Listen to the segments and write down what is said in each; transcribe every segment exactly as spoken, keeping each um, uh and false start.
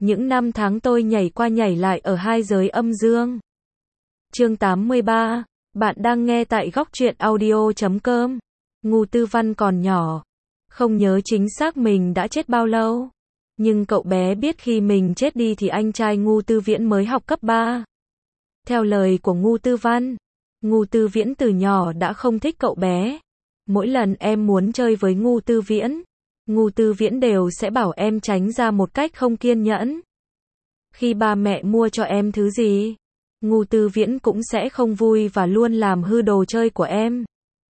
những năm tháng tôi nhảy qua nhảy lại ở hai giới âm dương. Chương tám mươi ba, bạn đang nghe tại góc truyện audio chấm com. Ngô Tư Văn còn nhỏ, không nhớ chính xác mình đã chết bao lâu. Nhưng cậu bé biết khi mình chết đi thì anh trai Ngô Tư Viễn mới học cấp ba. Theo lời của Ngô Tư Văn, Ngô Tư Viễn từ nhỏ đã không thích cậu bé. Mỗi lần em muốn chơi với Ngô Tư Viễn, Ngô Tư Viễn đều sẽ bảo em tránh ra một cách không kiên nhẫn. Khi ba mẹ mua cho em thứ gì, Ngô Tư Viễn cũng sẽ không vui và luôn làm hư đồ chơi của em.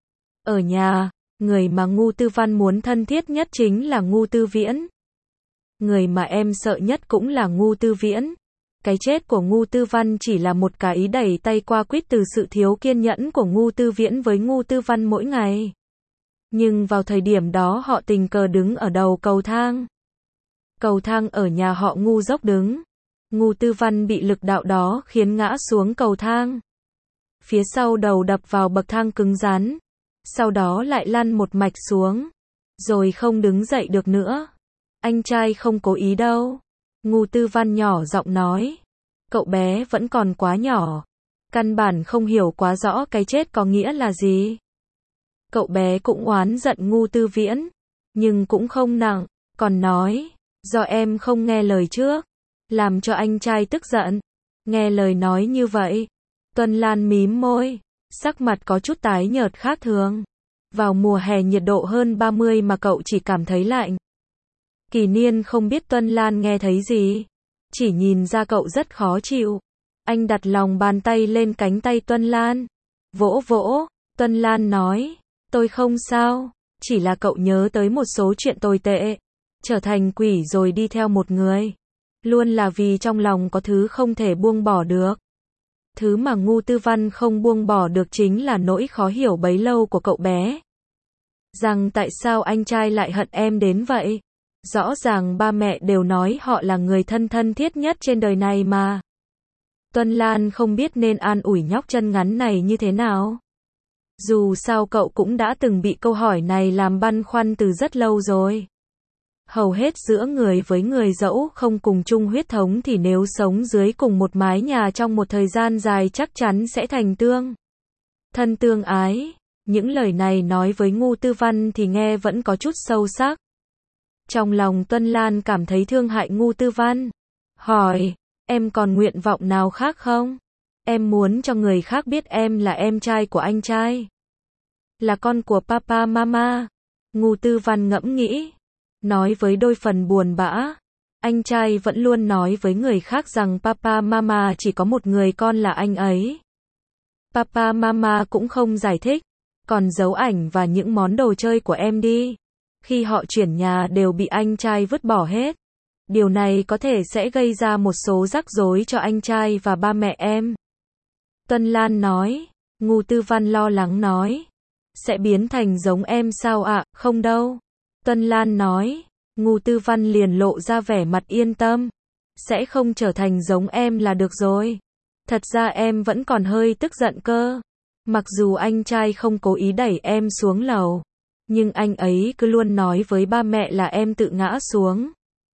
Ở nhà, người mà Ngô Tư Văn muốn thân thiết nhất chính là Ngô Tư Viễn. Người mà em sợ nhất cũng là Ngô Tư Viễn. Cái chết của Ngô Tư Văn chỉ là một cái ý đẩy tay qua quýt từ sự thiếu kiên nhẫn của Ngô Tư Viễn với Ngô Tư Văn mỗi ngày. Nhưng vào thời điểm đó họ tình cờ đứng ở đầu cầu thang. Cầu thang ở nhà họ Ngô dốc đứng. Ngô Tư Văn bị lực đạo đó khiến ngã xuống cầu thang. Phía sau đầu đập vào bậc thang cứng rắn. Sau đó lại lăn một mạch xuống. Rồi không đứng dậy được nữa. Anh trai không cố ý đâu. Ngô Tư Văn nhỏ giọng nói. Cậu bé vẫn còn quá nhỏ. Căn bản không hiểu quá rõ cái chết có nghĩa là gì. Cậu bé cũng oán giận Ngô Tư Viễn. Nhưng cũng không nặng. Còn nói. Do em không nghe lời trước. Làm cho anh trai tức giận. Nghe lời nói như vậy. Tuân Lan mím môi. Sắc mặt có chút tái nhợt khác thường. Vào mùa hè nhiệt độ hơn ba mươi mà cậu chỉ cảm thấy lạnh. Kỳ Niên không biết Tuân Lan nghe thấy gì. Chỉ nhìn ra cậu rất khó chịu. Anh đặt lòng bàn tay lên cánh tay Tuân Lan. Vỗ vỗ. Tuân Lan nói. Tôi không sao. Chỉ là cậu nhớ tới một số chuyện tồi tệ. Trở thành quỷ rồi đi theo một người. Luôn là vì trong lòng có thứ không thể buông bỏ được. Thứ mà Ngô Tư Văn không buông bỏ được chính là nỗi khó hiểu bấy lâu của cậu bé. Rằng tại sao anh trai lại hận em đến vậy? Rõ ràng ba mẹ đều nói họ là người thân thân thiết nhất trên đời này mà. Tuân Lan không biết nên an ủi nhóc chân ngắn này như thế nào. Dù sao cậu cũng đã từng bị câu hỏi này làm băn khoăn từ rất lâu rồi. Hầu hết giữa người với người dẫu không cùng chung huyết thống thì nếu sống dưới cùng một mái nhà trong một thời gian dài chắc chắn sẽ thành tương thân tương ái. Những lời này nói với Ngô Tư Văn thì nghe vẫn có chút sâu sắc. Trong lòng Tuân Lan cảm thấy thương hại Ngô Tư Văn. Hỏi, em còn nguyện vọng nào khác không? Em muốn cho người khác biết em là em trai của anh trai. Là con của papa mama. Ngô Tư Văn ngẫm nghĩ. Nói với đôi phần buồn bã. Anh trai vẫn luôn nói với người khác rằng papa mama chỉ có một người con là anh ấy. Papa mama cũng không giải thích. Còn dấu ảnh và những món đồ chơi của em đi. Khi họ chuyển nhà đều bị anh trai vứt bỏ hết. Điều này có thể sẽ gây ra một số rắc rối cho anh trai và ba mẹ em. Tuân Lan nói. Ngô Tư Văn lo lắng nói. Sẽ biến thành giống em sao ạ? Không đâu. Tuân Lan nói. Ngô Tư Văn liền lộ ra vẻ mặt yên tâm. Sẽ không trở thành giống em là được rồi. Thật ra em vẫn còn hơi tức giận cơ. Mặc dù anh trai không cố ý đẩy em xuống lầu. Nhưng anh ấy cứ luôn nói với ba mẹ là em tự ngã xuống.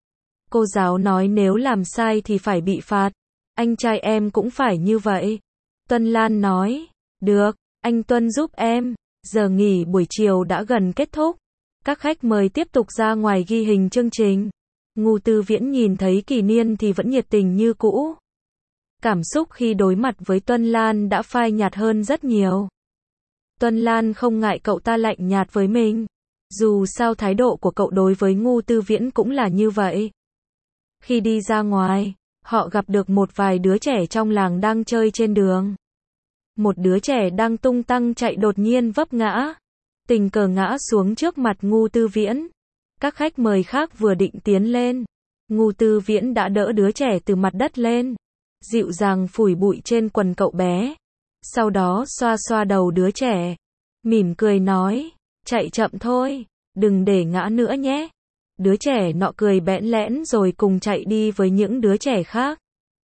Cô giáo nói nếu làm sai thì phải bị phạt. Anh trai em cũng phải như vậy. Tuân Lan nói. Được, anh Tuân giúp em. Giờ nghỉ buổi chiều đã gần kết thúc. Các khách mời tiếp tục ra ngoài ghi hình chương trình. Ngô Tư Viễn nhìn thấy Kỳ Niên thì vẫn nhiệt tình như cũ. Cảm xúc khi đối mặt với Tuân Lan đã phai nhạt hơn rất nhiều. Tuân Lan không ngại cậu ta lạnh nhạt với mình. Dù sao thái độ của cậu đối với Ngô Tư Viễn cũng là như vậy. Khi đi ra ngoài, họ gặp được một vài đứa trẻ trong làng đang chơi trên đường. Một đứa trẻ đang tung tăng chạy đột nhiên vấp ngã. Tình cờ ngã xuống trước mặt Ngô Tư Viễn. Các khách mời khác vừa định tiến lên. Ngô Tư Viễn đã đỡ đứa trẻ từ mặt đất lên. Dịu dàng phủi bụi trên quần cậu bé. Sau đó xoa xoa đầu đứa trẻ. Mỉm cười nói. Chạy chậm thôi. Đừng để ngã nữa nhé. Đứa trẻ nọ cười bẽn lẽn rồi cùng chạy đi với những đứa trẻ khác.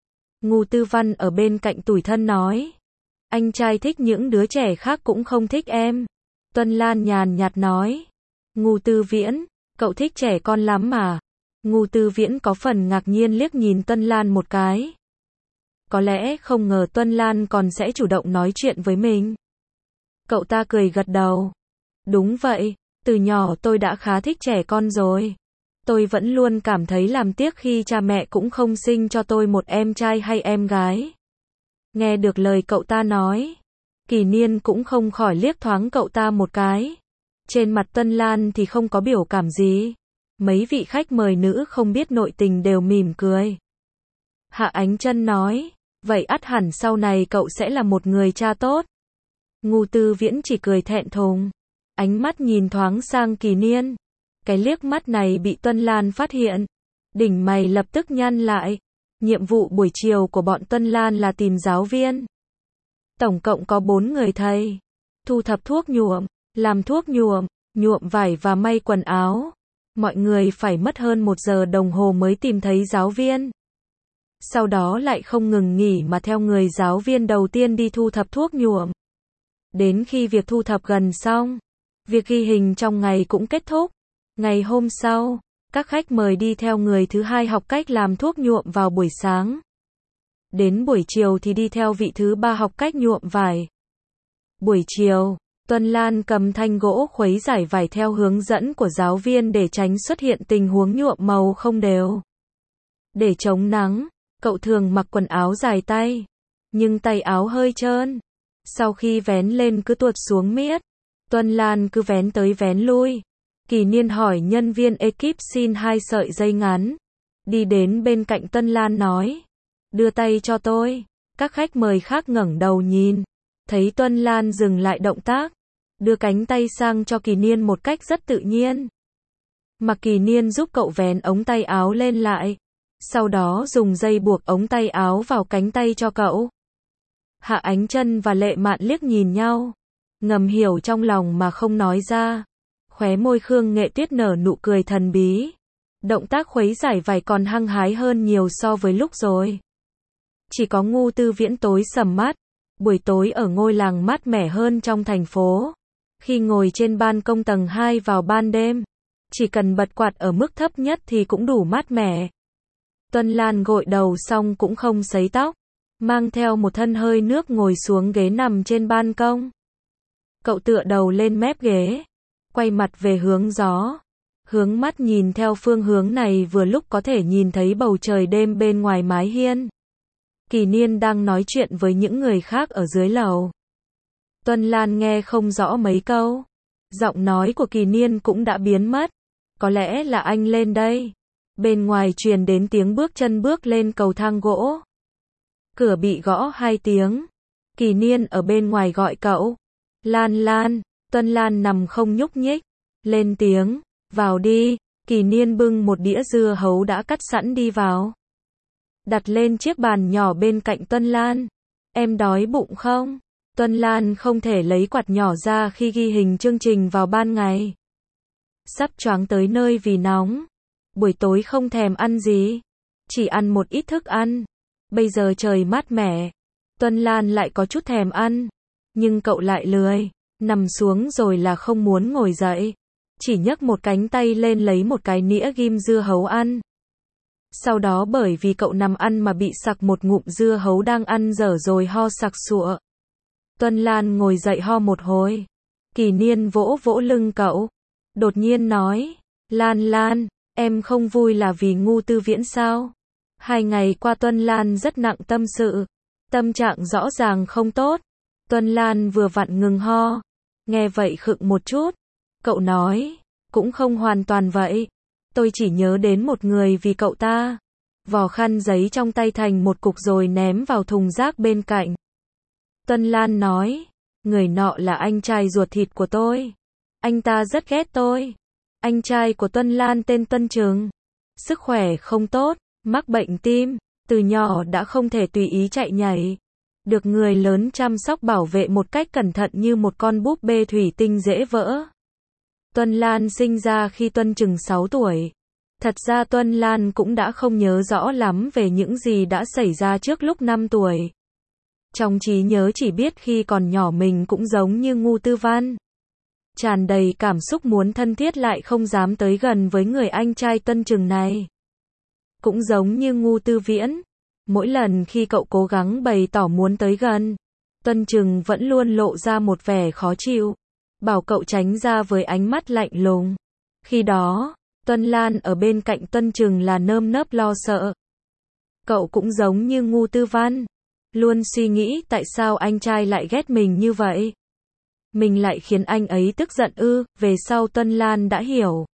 Ngô Tư Văn ở bên cạnh tủi thân nói. Anh trai thích những đứa trẻ khác cũng không thích em. Tuân Lan nhàn nhạt nói. Ngô Tư Viễn, cậu thích trẻ con lắm mà. Ngô Tư Viễn có phần ngạc nhiên liếc nhìn Tuân Lan một cái. Có lẽ không ngờ Tuân Lan còn sẽ chủ động nói chuyện với mình. Cậu ta cười gật đầu. Đúng vậy, từ nhỏ tôi đã khá thích trẻ con rồi. Tôi vẫn luôn cảm thấy làm tiếc khi cha mẹ cũng không sinh cho tôi một em trai hay em gái. Nghe được lời cậu ta nói, Kỳ Niên cũng không khỏi liếc thoáng cậu ta một cái. Trên mặt Tuân Lan thì không có biểu cảm gì. Mấy vị khách mời nữ không biết nội tình đều mỉm cười. Hạ Ánh Chân nói, vậy ắt hẳn sau này cậu sẽ là một người cha tốt. Ngô Tư Viễn chỉ cười thẹn thùng, ánh mắt nhìn thoáng sang Kỳ Niên. Cái liếc mắt này bị Tuân Lan phát hiện, đỉnh mày lập tức nhăn lại. Nhiệm vụ buổi chiều của bọn Tuân Lan là tìm giáo viên. Tổng cộng có bốn người thầy. Thu thập thuốc nhuộm, làm thuốc nhuộm, nhuộm vải và may quần áo. Mọi người phải mất hơn một giờ đồng hồ mới tìm thấy giáo viên. Sau đó lại không ngừng nghỉ mà theo người giáo viên đầu tiên đi thu thập thuốc nhuộm. Đến khi việc thu thập gần xong, việc ghi hình trong ngày cũng kết thúc. Ngày hôm sau, các khách mời đi theo người thứ hai học cách làm thuốc nhuộm vào buổi sáng. Đến buổi chiều thì đi theo vị thứ ba học cách nhuộm vải. Buổi chiều, Tuân Lan cầm thanh gỗ khuấy giải vải theo hướng dẫn của giáo viên để tránh xuất hiện tình huống nhuộm màu không đều. Để chống nắng, cậu thường mặc quần áo dài tay, nhưng tay áo hơi trơn. Sau khi vén lên cứ tuột xuống miết. Tuân Lan cứ vén tới vén lui. Kỳ Niên hỏi nhân viên ekip xin hai sợi dây ngắn. Đi đến bên cạnh Tuân Lan nói, đưa tay cho tôi. Các khách mời khác ngẩng đầu nhìn. Thấy Tuân Lan dừng lại động tác, đưa cánh tay sang cho Kỳ Niên một cách rất tự nhiên. Mà Kỳ Niên giúp cậu vén ống tay áo lên lại. Sau đó dùng dây buộc ống tay áo vào cánh tay cho cậu. Hạ Ánh Chân và Lệ Mạn liếc nhìn nhau, ngầm hiểu trong lòng mà không nói ra. Khóe môi Khương Nghệ Tuyết nở nụ cười thần bí. Động tác khuấy giải vải còn hăng hái hơn nhiều so với lúc rồi. Chỉ có Ngô Tư Viễn tối sầm mắt. Buổi tối ở ngôi làng mát mẻ hơn trong thành phố. Khi ngồi trên ban công tầng hai vào ban đêm, chỉ cần bật quạt ở mức thấp nhất thì cũng đủ mát mẻ. Tuân Lan gội đầu xong cũng không sấy tóc, mang theo một thân hơi nước ngồi xuống ghế nằm trên ban công. Cậu tựa đầu lên mép ghế, quay mặt về hướng gió, hướng mắt nhìn theo phương hướng này vừa lúc có thể nhìn thấy bầu trời đêm bên ngoài mái hiên. Kỳ Niên đang nói chuyện với những người khác ở dưới lầu. Tuân Lan nghe không rõ mấy câu. Giọng nói của Kỳ Niên cũng đã biến mất. Có lẽ là anh lên đây. Bên ngoài truyền đến tiếng bước chân bước lên cầu thang gỗ. Cửa bị gõ hai tiếng. Kỳ Niên ở bên ngoài gọi cậu. Lan Lan. Tuân Lan nằm không nhúc nhích. Lên tiếng. Vào đi. Kỳ Niên bưng một đĩa dưa hấu đã cắt sẵn đi vào. Đặt lên chiếc bàn nhỏ bên cạnh Tuân Lan. Em đói bụng không? Tuân Lan không thể lấy quạt nhỏ ra khi ghi hình chương trình vào ban ngày. Sắp choáng tới nơi vì nóng. Buổi tối không thèm ăn gì. Chỉ ăn một ít thức ăn. Bây giờ trời mát mẻ. Tuân Lan lại có chút thèm ăn. Nhưng cậu lại lười. Nằm xuống rồi là không muốn ngồi dậy. Chỉ nhấc một cánh tay lên lấy một cái nĩa ghim dưa hấu ăn. Sau đó bởi vì cậu nằm ăn mà bị sặc một ngụm dưa hấu đang ăn dở rồi ho sặc sụa. Tuân Lan ngồi dậy ho một hồi. Kỳ Niên vỗ vỗ lưng cậu. Đột nhiên nói. Lan Lan, em không vui là vì Ngô Tư Viễn sao? Hai ngày qua Tuân Lan rất nặng tâm sự. Tâm trạng rõ ràng không tốt. Tuân Lan vừa vặn ngừng ho. Nghe vậy khựng một chút. Cậu nói. Cũng không hoàn toàn vậy. Tôi chỉ nhớ đến một người vì cậu ta. Vò khăn giấy trong tay thành một cục rồi ném vào thùng rác bên cạnh. Tuân Lan nói. Người nọ là anh trai ruột thịt của tôi. Anh ta rất ghét tôi. Anh trai của Tuân Lan tên Tuân Trừng. Sức khỏe không tốt, mắc bệnh tim. Từ nhỏ đã không thể tùy ý chạy nhảy. Được người lớn chăm sóc bảo vệ một cách cẩn thận như một con búp bê thủy tinh dễ vỡ. Tuân Lan sinh ra khi Tuân Trừng sáu tuổi. Thật ra Tuân Lan cũng đã không nhớ rõ lắm về những gì đã xảy ra trước lúc năm tuổi. Trong trí nhớ chỉ biết khi còn nhỏ mình cũng giống như Ngô Tư Văn. Tràn đầy cảm xúc muốn thân thiết lại không dám tới gần với người anh trai Tuân Trừng này. Cũng giống như Ngu Tư Viễn, mỗi lần khi cậu cố gắng bày tỏ muốn tới gần, Tuân Trừng vẫn luôn lộ ra một vẻ khó chịu, bảo cậu tránh ra với ánh mắt lạnh lùng. Khi đó, Tuân Lan ở bên cạnh Tuân Trừng là nơm nớp lo sợ. Cậu cũng giống như Ngu Tư Văn, luôn suy nghĩ tại sao anh trai lại ghét mình như vậy. Mình lại khiến anh ấy tức giận ư? Về sau Tuân Lan đã hiểu.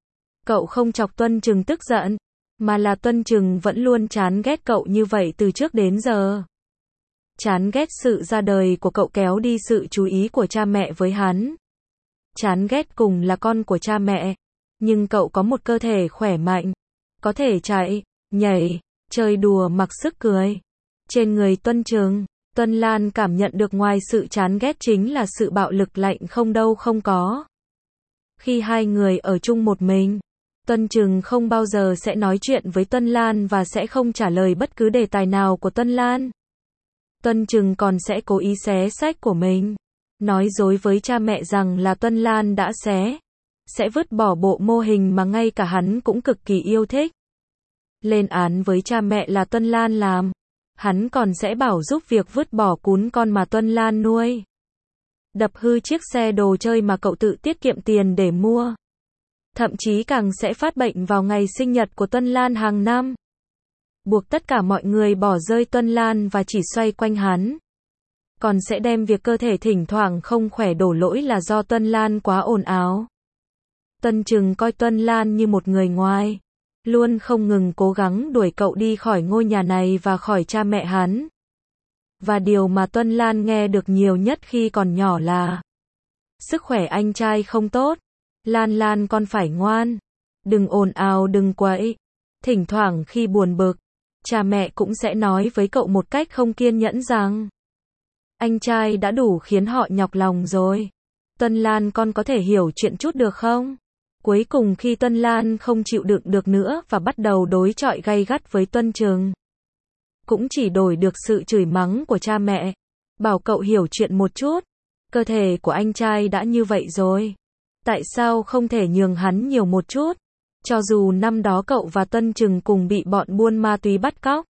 Cậu không chọc Tuân Trừng tức giận, mà là Tuân Trừng vẫn luôn chán ghét cậu như vậy từ trước đến giờ. Chán ghét sự ra đời của cậu kéo đi sự chú ý của cha mẹ với hắn. Chán ghét cùng là con của cha mẹ, nhưng cậu có một cơ thể khỏe mạnh, có thể chạy, nhảy, chơi đùa mặc sức cười. Trên người Tuân Trừng, Tuân Lan cảm nhận được ngoài sự chán ghét chính là sự bạo lực lạnh không đâu không có. Khi hai người ở chung một mình, Tuân Trừng không bao giờ sẽ nói chuyện với Tuân Lan và sẽ không trả lời bất cứ đề tài nào của Tuân Lan. Tuân Trừng còn sẽ cố ý xé sách của mình, nói dối với cha mẹ rằng là Tuân Lan đã xé, sẽ vứt bỏ bộ mô hình mà ngay cả hắn cũng cực kỳ yêu thích. Lên án với cha mẹ là Tuân Lan làm, hắn còn sẽ bảo giúp việc vứt bỏ cún con mà Tuân Lan nuôi. Đập hư chiếc xe đồ chơi mà cậu tự tiết kiệm tiền để mua. Thậm chí càng sẽ phát bệnh vào ngày sinh nhật của Tuân Lan hàng năm. Buộc tất cả mọi người bỏ rơi Tuân Lan và chỉ xoay quanh hắn. Còn sẽ đem việc cơ thể thỉnh thoảng không khỏe đổ lỗi là do Tuân Lan quá ồn ào. Tuân Trừng coi Tuân Lan như một người ngoài, luôn không ngừng cố gắng đuổi cậu đi khỏi ngôi nhà này và khỏi cha mẹ hắn. Và điều mà Tuân Lan nghe được nhiều nhất khi còn nhỏ là: sức khỏe anh trai không tốt, Lan Lan con phải ngoan, đừng ồn ào đừng quậy. Thỉnh thoảng khi buồn bực, cha mẹ cũng sẽ nói với cậu một cách không kiên nhẫn rằng: anh trai đã đủ khiến họ nhọc lòng rồi, Tuân Lan con có thể hiểu chuyện chút được không? Cuối cùng khi Tuân Lan không chịu đựng được nữa và bắt đầu đối chọi gay gắt với Tuân Trừng, cũng chỉ đổi được sự chửi mắng của cha mẹ, bảo cậu hiểu chuyện một chút, cơ thể của anh trai đã như vậy rồi, tại sao không thể nhường hắn nhiều một chút? Cho dù năm đó cậu và Tuân Trừng cùng bị bọn buôn ma túy bắt cóc,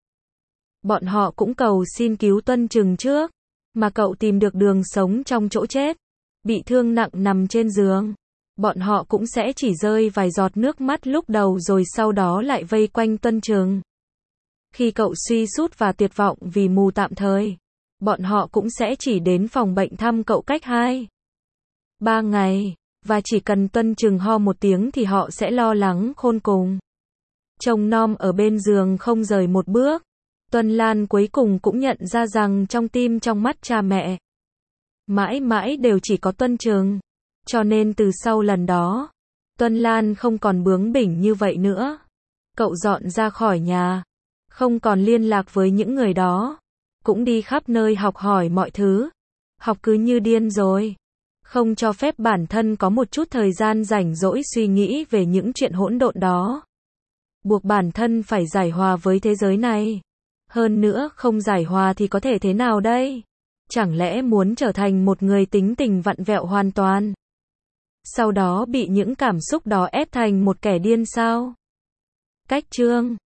bọn họ cũng cầu xin cứu Tuân Trừng trước, mà cậu tìm được đường sống trong chỗ chết, bị thương nặng nằm trên giường, bọn họ cũng sẽ chỉ rơi vài giọt nước mắt lúc đầu rồi sau đó lại vây quanh Tuân Trừng. Khi cậu suy sút và tuyệt vọng vì mù tạm thời, bọn họ cũng sẽ chỉ đến phòng bệnh thăm cậu cách hai, ba ngày, và chỉ cần Tuân Trừng ho một tiếng thì họ sẽ lo lắng khôn cùng. Trông nom ở bên giường không rời một bước. Tuân Lan cuối cùng cũng nhận ra rằng trong tim trong mắt cha mẹ, mãi mãi đều chỉ có Tuân Trừng. Cho nên từ sau lần đó, Tuân Lan không còn bướng bỉnh như vậy nữa. Cậu dọn ra khỏi nhà, không còn liên lạc với những người đó, cũng đi khắp nơi học hỏi mọi thứ. Học cứ như điên rồi, không cho phép bản thân có một chút thời gian rảnh rỗi suy nghĩ về những chuyện hỗn độn đó. Buộc bản thân phải giải hòa với thế giới này. Hơn nữa, không giải hòa thì có thể thế nào đây? Chẳng lẽ muốn trở thành một người tính tình vặn vẹo hoàn toàn? Sau đó bị những cảm xúc đó ép thành một kẻ điên sao? Cách chương